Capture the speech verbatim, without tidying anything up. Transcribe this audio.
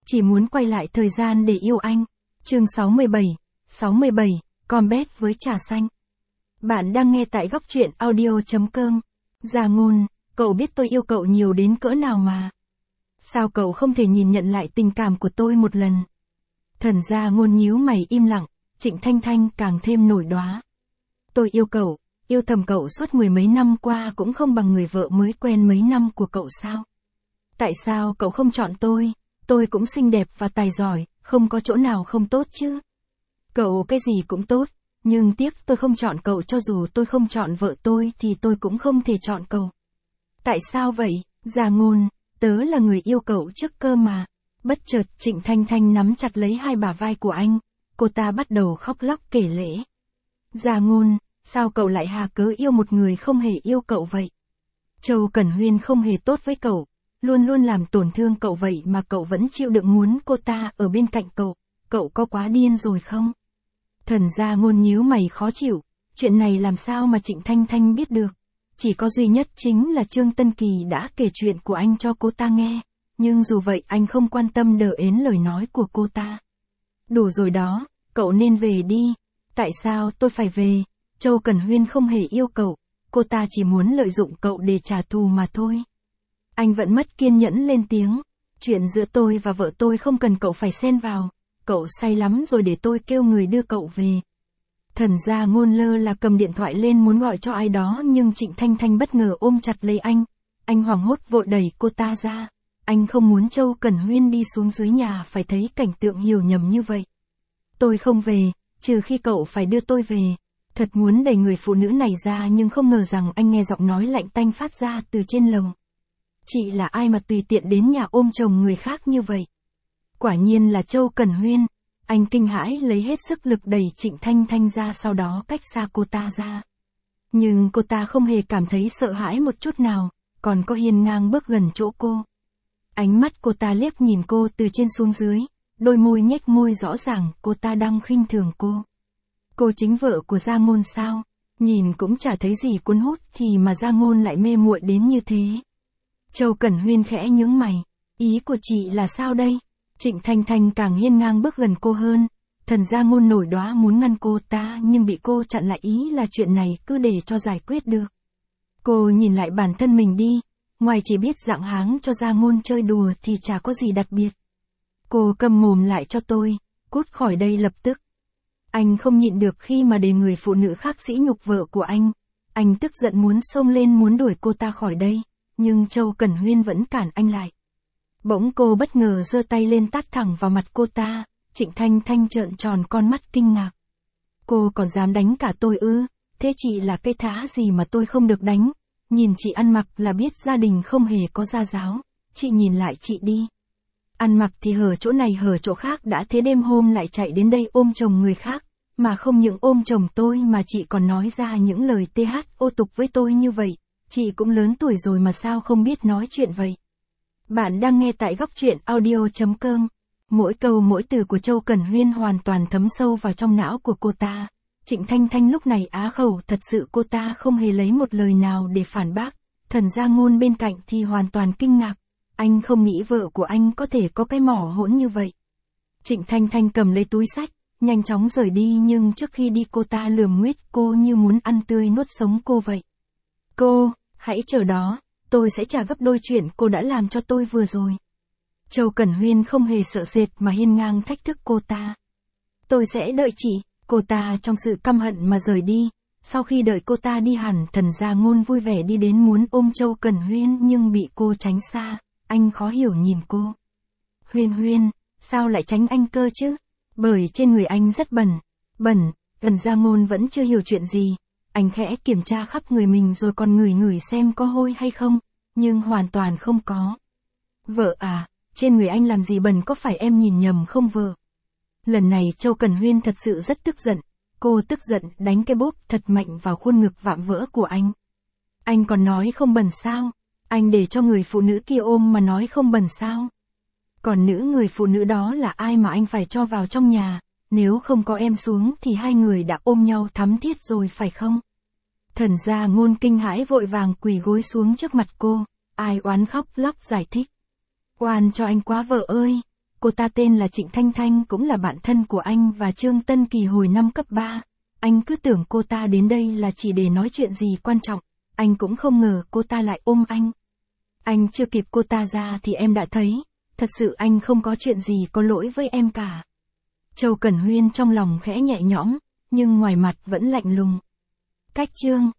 chỉ muốn quay lại thời gian để yêu anh. Chương sáu mươi bảy, sáu mươi bảy, Combat với trà xanh. Bạn đang nghe tại góc truyện audio chấm com. Gia Ngôn, cậu biết tôi yêu cậu nhiều đến cỡ nào mà. Sao cậu không thể nhìn nhận lại tình cảm của tôi một lần? Thần Gia Ngôn nhíu mày im lặng, Trịnh Thanh Thanh càng thêm nổi đoá. Tôi yêu cậu, yêu thầm cậu suốt mười mấy năm qua cũng không bằng người vợ mới quen mấy năm của cậu sao? Tại sao cậu không chọn tôi? Tôi cũng xinh đẹp và tài giỏi, không có chỗ nào không tốt chứ. Cậu cái gì cũng tốt, nhưng tiếc tôi không chọn cậu, cho dù tôi không chọn vợ tôi thì tôi cũng không thể chọn cậu. Tại sao vậy, Gia Ngôn, tớ là người yêu cậu trước cơ mà. Bất chợt Trịnh Thanh Thanh nắm chặt lấy hai bả vai của anh, cô ta bắt đầu khóc lóc kể lể. Gia Ngôn, sao cậu lại hà cớ yêu một người không hề yêu cậu vậy? Châu Cẩn Huyên không hề tốt với cậu, luôn luôn làm tổn thương cậu vậy mà cậu vẫn chịu đựng muốn cô ta ở bên cạnh cậu, cậu có quá điên rồi không? Thần Gia Ngôn nhíu mày khó chịu, chuyện này làm sao mà Trịnh Thanh Thanh biết được? Chỉ có duy nhất chính là Trương Tân Kỳ đã kể chuyện của anh cho cô ta nghe, nhưng dù vậy anh không quan tâm đờ ến lời nói của cô ta. Đủ rồi đó, cậu nên về đi. Tại sao tôi phải về? Châu Cẩn Huyên không hề yêu cậu, cô ta chỉ muốn lợi dụng cậu để trả thù mà thôi. Anh vẫn mất kiên nhẫn lên tiếng, chuyện giữa tôi và vợ tôi không cần cậu phải xen vào, cậu say lắm rồi, để tôi kêu người đưa cậu về. Thần Gia Ngôn lơ là cầm điện thoại lên muốn gọi cho ai đó, nhưng Trịnh Thanh Thanh bất ngờ ôm chặt lấy anh, anh hoảng hốt vội đẩy cô ta ra, anh không muốn Châu Cẩn Huyên đi xuống dưới nhà phải thấy cảnh tượng hiểu nhầm như vậy. Tôi không về, trừ khi cậu phải đưa tôi về. Thật muốn đẩy người phụ nữ này ra nhưng không ngờ rằng anh nghe giọng nói lạnh tanh phát ra từ trên lồng. Chị là ai mà tùy tiện đến nhà ôm chồng người khác như vậy? Quả nhiên là Châu Cẩn Huyên. Anh kinh hãi lấy hết sức lực đẩy Trịnh Thanh Thanh ra, sau đó cách xa cô ta ra. Nhưng cô ta không hề cảm thấy sợ hãi một chút nào, còn có hiên ngang bước gần chỗ cô. Ánh mắt cô ta liếc nhìn cô từ trên xuống dưới, đôi môi nhếch môi rõ ràng cô ta đang khinh thường cô. Cô chính vợ của Gia Ngôn sao? Nhìn cũng chả thấy gì cuốn hút thì mà Gia Ngôn lại mê muội đến như thế. Châu Cẩn Huyên khẽ nhướng mày, ý của chị là sao đây? Trịnh Thanh Thanh càng hiên ngang bước gần cô hơn, thần Gia Ngôn nổi đoá muốn ngăn cô ta nhưng bị cô chặn lại, ý là chuyện này cứ để cho giải quyết được. Cô nhìn lại bản thân mình đi, ngoài chỉ biết dạng háng cho Gia Ngôn chơi đùa thì chả có gì đặc biệt. Cô câm mồm lại cho tôi, cút khỏi đây lập tức. Anh không nhịn được khi mà để người phụ nữ khác sỉ nhục vợ của anh. Anh tức giận muốn xông lên muốn đuổi cô ta khỏi đây, nhưng Châu Cẩn Huyên vẫn cản anh lại. Bỗng cô bất ngờ giơ tay lên tát thẳng vào mặt cô ta, Trịnh Thanh Thanh trợn tròn con mắt kinh ngạc. Cô còn dám đánh cả tôi ư? Thế chị là cây thá gì mà tôi không được đánh? Nhìn chị ăn mặc là biết gia đình không hề có gia giáo, chị nhìn lại chị đi. Ăn mặc thì hở chỗ này hở chỗ khác, đã thế đêm hôm lại chạy đến đây ôm chồng người khác, mà không những ôm chồng tôi mà chị còn nói ra những lời tê hát ô tục với tôi như vậy. Chị cũng lớn tuổi rồi mà sao không biết nói chuyện vậy? Bạn đang nghe tại góc truyện audio chấm com. Mỗi câu mỗi từ của Châu Cẩn Huyên hoàn toàn thấm sâu vào trong não của cô ta. Trịnh Thanh Thanh lúc này á khẩu, thật sự cô ta không hề lấy một lời nào để phản bác. Thần Gia Ngôn bên cạnh thì hoàn toàn kinh ngạc. Anh không nghĩ vợ của anh có thể có cái mỏ hỗn như vậy. Trịnh Thanh Thanh cầm lấy túi xách, nhanh chóng rời đi, nhưng trước khi đi cô ta lườm nguyết cô như muốn ăn tươi nuốt sống cô vậy. Cô, hãy chờ đó, tôi sẽ trả gấp đôi chuyện cô đã làm cho tôi vừa rồi. Châu Cẩn Huyên không hề sợ sệt mà hiên ngang thách thức cô ta. Tôi sẽ đợi chị, cô ta trong sự căm hận mà rời đi. Sau khi đợi cô ta đi hẳn, thần Gia Ngôn vui vẻ đi đến muốn ôm Châu Cẩn Huyên nhưng bị cô tránh xa. Anh khó hiểu nhìn cô. Huyên Huyên, sao lại tránh anh cơ chứ? Bởi trên người anh rất bẩn. Bẩn, thần Gia Ngôn vẫn chưa hiểu chuyện gì. Anh khẽ kiểm tra khắp người mình rồi còn ngửi ngửi xem có hôi hay không, nhưng hoàn toàn không có. Vợ à, trên người anh làm gì bẩn, có phải em nhìn nhầm không vợ? Lần này Châu Cẩn Huyên thật sự rất tức giận. Cô tức giận đánh cái bốp thật mạnh vào khuôn ngực vạm vỡ của anh. Anh còn nói không bẩn sao? Anh để cho người phụ nữ kia ôm mà nói không bẩn sao? Còn nữ người phụ nữ đó là ai mà anh phải cho vào trong nhà? Nếu không có em xuống thì hai người đã ôm nhau thắm thiết rồi phải không? Thần Gia Ngôn kinh hãi vội vàng quỳ gối xuống trước mặt cô, ai oán khóc lóc giải thích. Oan cho anh quá vợ ơi, Cô ta tên là Trịnh Thanh Thanh, cũng là bạn thân của anh và Trương Tân Kỳ hồi năm cấp ba. Anh cứ tưởng cô ta đến đây là chỉ để nói chuyện gì quan trọng, anh cũng không ngờ cô ta lại ôm anh. Anh chưa kịp cô ta ra thì em đã thấy, thật sự anh không có chuyện gì có lỗi với em cả. Châu Cẩn Huyên trong lòng khẽ nhẹ nhõm, nhưng ngoài mặt vẫn lạnh lùng. Cách chương